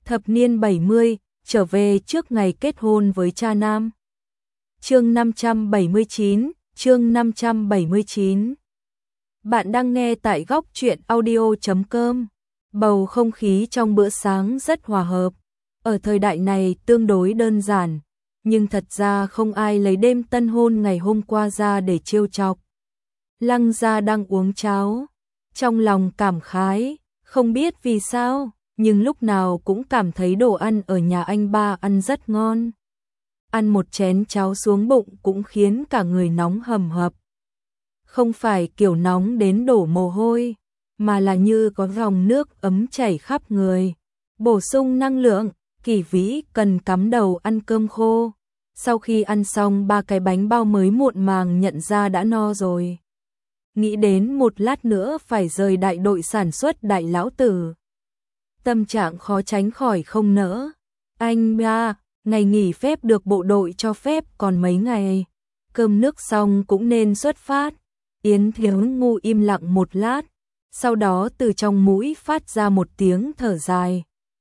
Thập niên 70, trở về trước ngày kết hôn với cha nam. Chương 579, chương 579. Bạn đang nghe tại góc truyện audio.com. Bầu không khí trong bữa sáng rất hòa hợp. Ở thời đại này tương đối đơn giản, nhưng thật ra không ai lấy đêm tân hôn ngày hôm qua ra để trêu chọc. Lăng Gia đang uống cháo, trong lòng cảm khái, không biết vì sao, nhưng lúc nào cũng cảm thấy đồ ăn ở nhà anh ba ăn rất ngon. Ăn một chén cháo xuống bụng cũng khiến cả người nóng hầm hập. Không phải kiểu nóng đến đổ mồ hôi, mà là như có dòng nước ấm chảy khắp người. Bổ sung năng lượng, Kỷ Vĩ cần cắm đầu ăn cơm khô. Sau khi ăn xong 3 cái bánh bao mới muộn màng nhận ra đã no rồi. Nghĩ đến một lát nữa phải rời đại đội sản xuất Đại Lão Tử. Tâm trạng khó tránh khỏi không nỡ. Anh ba, ngày nghỉ phép được bộ đội cho phép còn mấy ngày. Cơm nước xong cũng nên xuất phát. Yến Thiếu Ngu im lặng một lát, sau đó từ trong mũi phát ra một tiếng thở dài.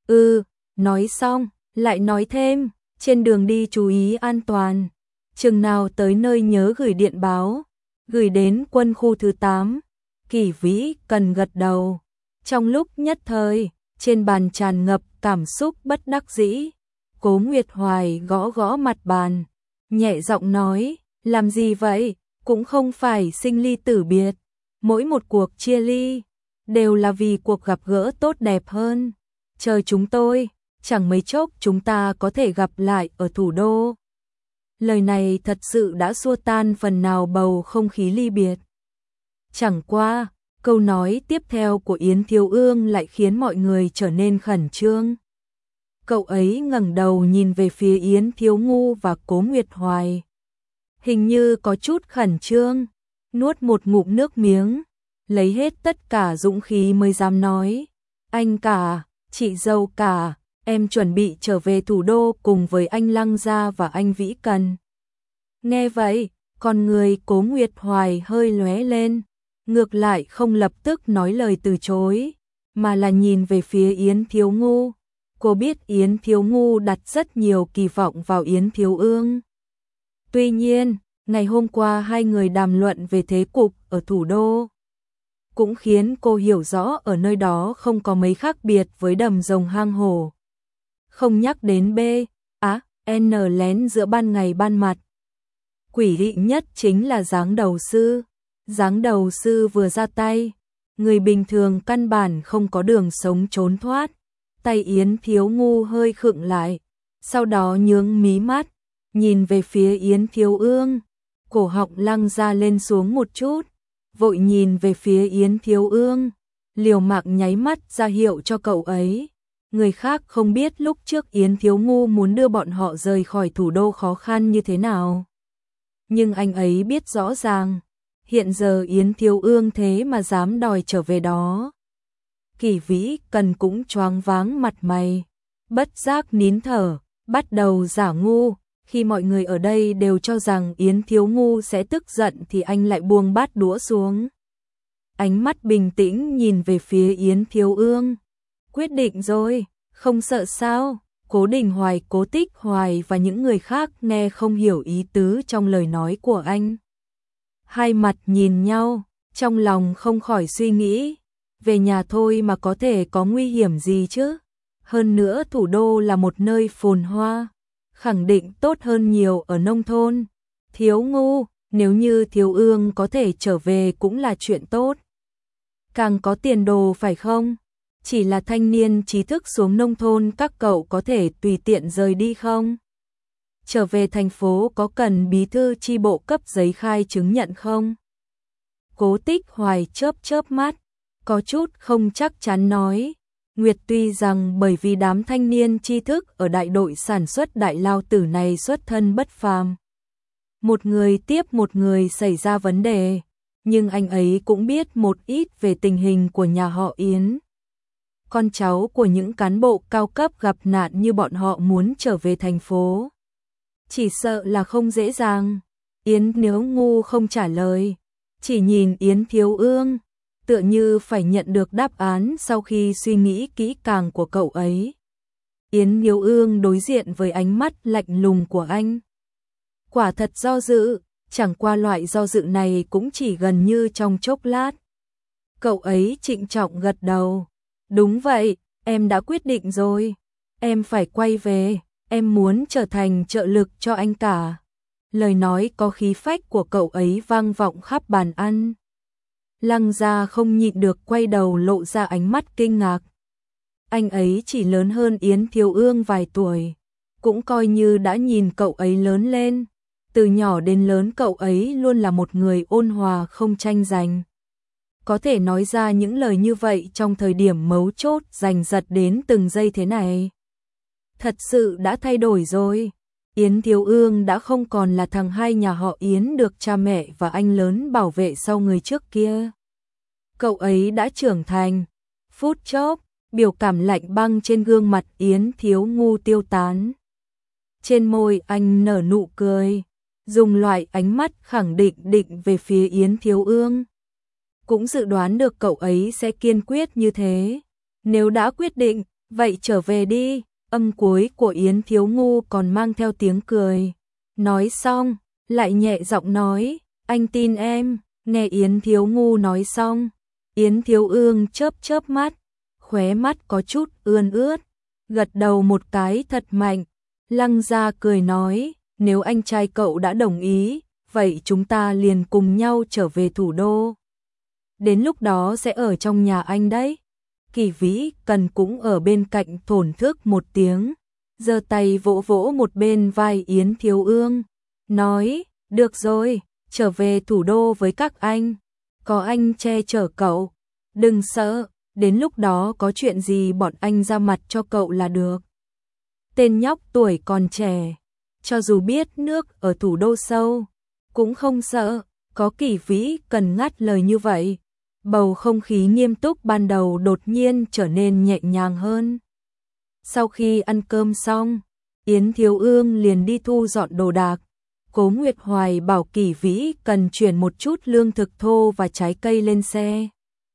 Nói xong, lại nói thêm, trên đường đi chú ý an toàn. Chừng nào tới nơi nhớ gửi điện báo, gửi đến quân khu thứ 8. Kỷ Vĩ cần gật đầu. Trong lúc nhất thời, trên bàn tràn ngập cảm xúc bất đắc dĩ. Cố Nguyệt Hoài gõ gõ mặt bàn, nhẹ giọng nói, làm gì vậy, cũng không phải sinh ly tử biệt. Mỗi một cuộc chia ly, đều là vì cuộc gặp gỡ tốt đẹp hơn. Chờ chúng tôi, chẳng mấy chốc chúng ta có thể gặp lại ở thủ đô. Lời này thật sự đã xua tan phần nào bầu không khí ly biệt. Chẳng qua, câu nói tiếp theo của Yến Thiếu Ương lại khiến mọi người trở nên khẩn trương. Cậu ấy ngẩng đầu nhìn về phía Yến Thiếu Ngu và Cố Nguyệt Hoài. Hình như có chút khẩn trương, nuốt một ngụm nước miếng, lấy hết tất cả dũng khí mới dám nói. Anh cả, chị dâu cả, em chuẩn bị trở về thủ đô cùng với anh Lăng Gia và anh Vĩ Cần. Nghe vậy, con người Cố Nguyệt Hoài hơi lóe lên, ngược lại không lập tức nói lời từ chối, mà là nhìn về phía Yến Thiếu Ngu. Cô biết Yến Thiếu Ngu đặt rất nhiều kỳ vọng vào Yến Thiếu Ương. Tuy nhiên, ngày hôm qua hai người đàm luận về thế cục ở thủ đô, cũng khiến cô hiểu rõ ở nơi đó không có mấy khác biệt với đầm rồng hang hổ. Không nhắc đến N lén giữa ban ngày ban mặt. Quỷ dị nhất chính là giáng đầu sư. Giáng đầu sư vừa ra tay, người bình thường căn bản không có đường sống trốn thoát. Tay Yến Thiếu Ngu hơi khựng lại, sau đó nhướng mí mắt, nhìn về phía Yến Thiếu Ương. Cổ họng Lăng Gia lên xuống một chút, vội nhìn về phía Yến Thiếu Ương, liều mạng nháy mắt ra hiệu cho cậu ấy. Người khác không biết lúc trước Yến Thiếu Ngu muốn đưa bọn họ rời khỏi thủ đô khó khăn như thế nào. Nhưng anh ấy biết rõ ràng, hiện giờ Yến Thiếu Ương thế mà dám đòi trở về đó. Kỷ Vĩ Cần cũng choáng váng mặt mày, bất giác nín thở, bắt đầu giả ngu. Khi mọi người ở đây đều cho rằng Yến Thiếu Ngu sẽ tức giận thì anh lại buông bát đũa xuống. Ánh mắt bình tĩnh nhìn về phía Yến Thiếu Ương. Quyết định rồi, không sợ sao? Cố Đình Hoài, Cố Tích Hoài và những người khác nghe không hiểu ý tứ trong lời nói của anh. Hai mặt nhìn nhau, trong lòng không khỏi suy nghĩ, về nhà thôi mà có thể có nguy hiểm gì chứ? Hơn nữa thủ đô là một nơi phồn hoa, khẳng định tốt hơn nhiều ở nông thôn. Thiếu Ngu, nếu như Thiếu Ương có thể trở về cũng là chuyện tốt. Càng có tiền đồ phải không? Chỉ là thanh niên trí thức xuống nông thôn các cậu có thể tùy tiện rời đi không? Trở về thành phố có cần bí thư chi bộ cấp giấy khai chứng nhận không? Cố Tích Hoài chớp chớp mắt, có chút không chắc chắn nói. Nguyệt tuy rằng bởi vì đám thanh niên tri thức ở đại đội sản xuất Đại Lao Tử này xuất thân bất phàm, một người tiếp một người xảy ra vấn đề, nhưng anh ấy cũng biết một ít về tình hình của nhà họ Yến. Con cháu của những cán bộ cao cấp gặp nạn như bọn họ muốn trở về thành phố, chỉ sợ là không dễ dàng. Yến Nếu Ngu không trả lời, chỉ nhìn Yến Thiếu Ương, tựa như phải nhận được đáp án sau khi suy nghĩ kỹ càng của cậu ấy. Yến Thiếu Ương đối diện với ánh mắt lạnh lùng của anh. Quả thật do dự, chẳng qua loại do dự này cũng chỉ gần như trong chốc lát. Cậu ấy trịnh trọng gật đầu. Đúng vậy, em đã quyết định rồi. Em phải quay về, em muốn trở thành trợ lực cho anh cả. Lời nói có khí phách của cậu ấy vang vọng khắp bàn ăn. Lăng Gia không nhịn được quay đầu lộ ra ánh mắt kinh ngạc. Anh ấy chỉ lớn hơn Yến Thiếu Ương vài tuổi, cũng coi như đã nhìn cậu ấy lớn lên. Từ nhỏ đến lớn cậu ấy luôn là một người ôn hòa không tranh giành. Có thể nói ra những lời như vậy trong thời điểm mấu chốt giành giật đến từng giây thế này. Thật sự đã thay đổi rồi. Yến Thiếu Ương đã không còn là thằng hai nhà họ Yến được cha mẹ và anh lớn bảo vệ sau người trước kia. Cậu ấy đã trưởng thành. Phút chốc, biểu cảm lạnh băng trên gương mặt Yến Thiếu Ngu tiêu tán. Trên môi anh nở nụ cười, dùng loại ánh mắt khẳng định về phía Yến Thiếu Ương. Cũng dự đoán được cậu ấy sẽ kiên quyết như thế. Nếu đã quyết định, vậy trở về đi. Âm cuối của Yến Thiếu Ngu còn mang theo tiếng cười. Nói xong, lại nhẹ giọng nói, anh tin em. Nghe Yến Thiếu Ngu nói xong, Yến Thiếu Ương chớp mắt, khóe mắt có chút ươn ướt, gật đầu một cái thật mạnh. Lăng Gia cười nói, nếu anh trai cậu đã đồng ý, vậy chúng ta liền cùng nhau trở về thủ đô. Đến lúc đó sẽ ở trong nhà anh đấy. Kỳ Vĩ Cần cũng ở bên cạnh thổn thức một tiếng, giơ tay vỗ vỗ một bên vai Yến Thiếu Ương, nói, được rồi, trở về thủ đô với các anh, có anh che chở cậu, đừng sợ, đến lúc đó có chuyện gì bọn anh ra mặt cho cậu là được. Tên nhóc tuổi còn trẻ, cho dù biết nước ở thủ đô sâu, cũng không sợ. Có Kỳ Vĩ Cần ngắt lời như vậy, bầu không khí nghiêm túc ban đầu đột nhiên trở nên nhẹ nhàng hơn. Sau khi ăn cơm xong, Yến Thiếu Ương liền đi thu dọn đồ đạc. Cố Nguyệt Hoài bảo Kỳ Vĩ Cần chuyển một chút lương thực thô và trái cây lên xe.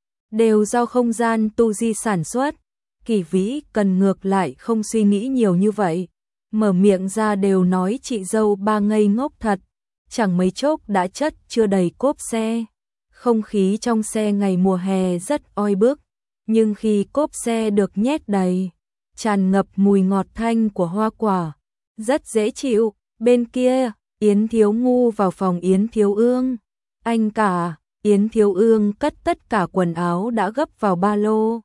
Đều do không gian tu di sản xuất. Kỳ Vĩ Cần ngược lại không suy nghĩ nhiều như vậy. Mở miệng ra đều nói chị dâu ba ngây ngốc thật. Chẳng mấy chốc đã chất chưa đầy cốp xe. Không khí trong xe ngày mùa hè rất oi bức, nhưng khi cốp xe được nhét đầy, tràn ngập mùi ngọt thanh của hoa quả, rất dễ chịu. Bên kia, Yến Thiếu Ngu vào phòng Yến Thiếu Ương. Anh cả, Yến Thiếu Ương cất tất cả quần áo đã gấp vào ba lô.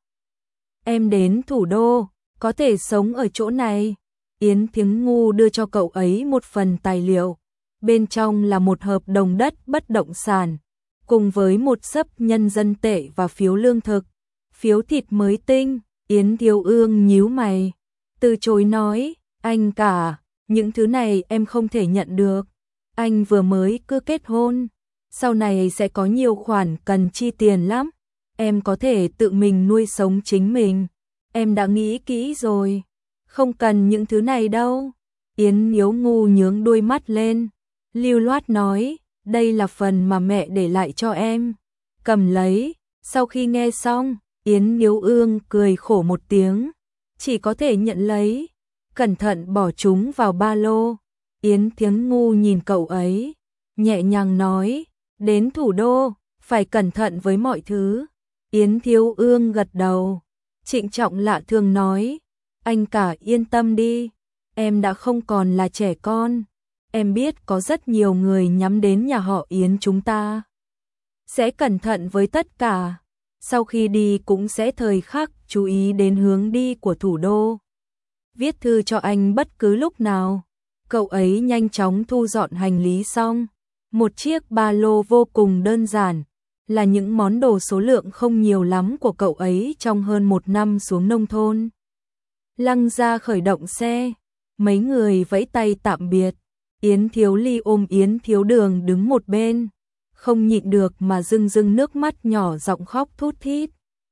Em đến thủ đô, có thể sống ở chỗ này. Yến Thiếu Ngu đưa cho cậu ấy một phần tài liệu. Bên trong là một hợp đồng đất bất động sản, cùng với một xấp nhân dân tệ và phiếu lương thực, phiếu thịt mới tinh. Yến Thiếu Ương nhíu mày, từ chối nói, anh cả, những thứ này em không thể nhận được. Anh vừa mới cứ kết hôn, sau này sẽ có nhiều khoản cần chi tiền lắm. Em có thể tự mình nuôi sống chính mình. Em đã nghĩ kỹ rồi, không cần những thứ này đâu. Yến Thiếu Ngu nhướng đôi mắt lên, lưu loát nói, đây là phần mà mẹ để lại cho em. Cầm lấy. Sau khi nghe xong, Yến Thiếu Ương cười khổ một tiếng, chỉ có thể nhận lấy, cẩn thận bỏ chúng vào ba lô. Yến Thiếu Ngu nhìn cậu ấy, nhẹ nhàng nói, đến thủ đô, phải cẩn thận với mọi thứ. Yến Thiếu Ương gật đầu, trịnh trọng lạ thường nói, anh cả yên tâm đi, em đã không còn là trẻ con. Em biết có rất nhiều người nhắm đến nhà họ Yến chúng ta. Sẽ cẩn thận với tất cả. Sau khi đi cũng sẽ thời khắc chú ý đến hướng đi của thủ đô. Viết thư cho anh bất cứ lúc nào. Cậu ấy nhanh chóng thu dọn hành lý xong. Một chiếc ba lô vô cùng đơn giản, là những món đồ số lượng không nhiều lắm của cậu ấy trong hơn một năm xuống nông thôn. Lăng Gia khởi động xe. Mấy người vẫy tay tạm biệt. Yến Thiếu Ly ôm Yến Thiếu Đường đứng một bên, không nhịn được mà rưng rưng nước mắt nhỏ giọng khóc thút thít.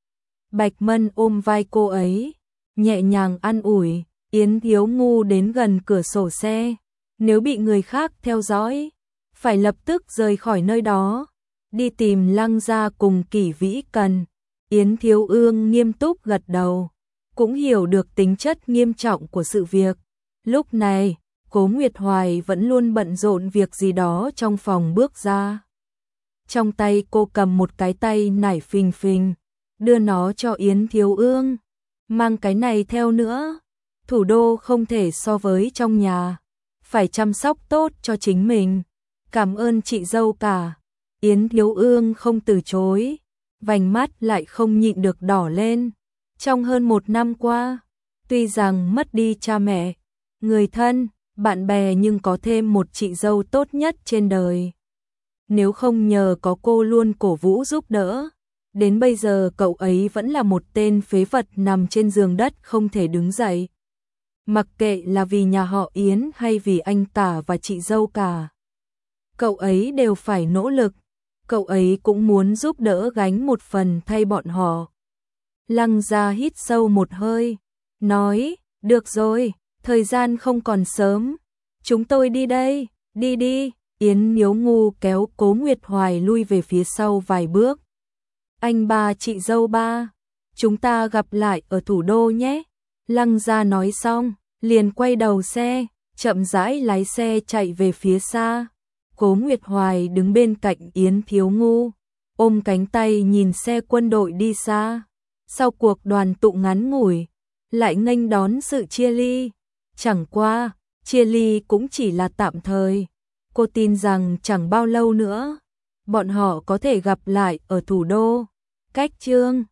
Bạch Mân ôm vai cô ấy, nhẹ nhàng an ủi. Yến Thiếu Ngu đến gần cửa sổ xe, nếu bị người khác theo dõi, phải lập tức rời khỏi nơi đó, đi tìm Lăng Gia cùng Kỷ Vĩ Cần. Yến Thiếu Ương nghiêm túc gật đầu, cũng hiểu được tính chất nghiêm trọng của sự việc. Lúc này, Cố Nguyệt Hoài vẫn luôn bận rộn việc gì đó trong phòng bước ra. Trong tay cô cầm một cái tay nải phình phình, đưa nó cho Yến Thiếu Ương. Mang cái này theo nữa, thủ đô không thể so với trong nhà, phải chăm sóc tốt cho chính mình. Cảm ơn chị dâu cả. Yến Thiếu Ương không từ chối, vành mắt lại không nhịn được đỏ lên. Trong hơn 1 năm qua, tuy rằng mất đi cha mẹ, người thân, bạn bè nhưng có thêm một chị dâu tốt nhất trên đời. Nếu không nhờ có cô luôn cổ vũ giúp đỡ, đến bây giờ cậu ấy vẫn là một tên phế vật nằm trên giường đất không thể đứng dậy. Mặc kệ là vì nhà họ Yến hay vì anh cả và chị dâu cả, cậu ấy đều phải nỗ lực, cậu ấy cũng muốn giúp đỡ gánh một phần thay bọn họ. Lăng Gia hít sâu một hơi, nói, được rồi, thời gian không còn sớm, chúng tôi đi đây, đi đi. Yến Nhiếu Ngu kéo Cố Nguyệt Hoài lui về phía sau vài bước. Anh ba chị dâu ba, chúng ta gặp lại ở thủ đô nhé. Lăng Gia nói xong, liền quay đầu xe, chậm rãi lái xe chạy về phía xa. Cố Nguyệt Hoài đứng bên cạnh Yến Thiếu Ngu, ôm cánh tay nhìn xe quân đội đi xa. Sau cuộc đoàn tụ ngắn ngủi, lại nghênh đón sự chia ly. Chẳng qua, chia ly cũng chỉ là tạm thời. Cô tin rằng chẳng bao lâu nữa, bọn họ có thể gặp lại ở thủ đô. Cách chương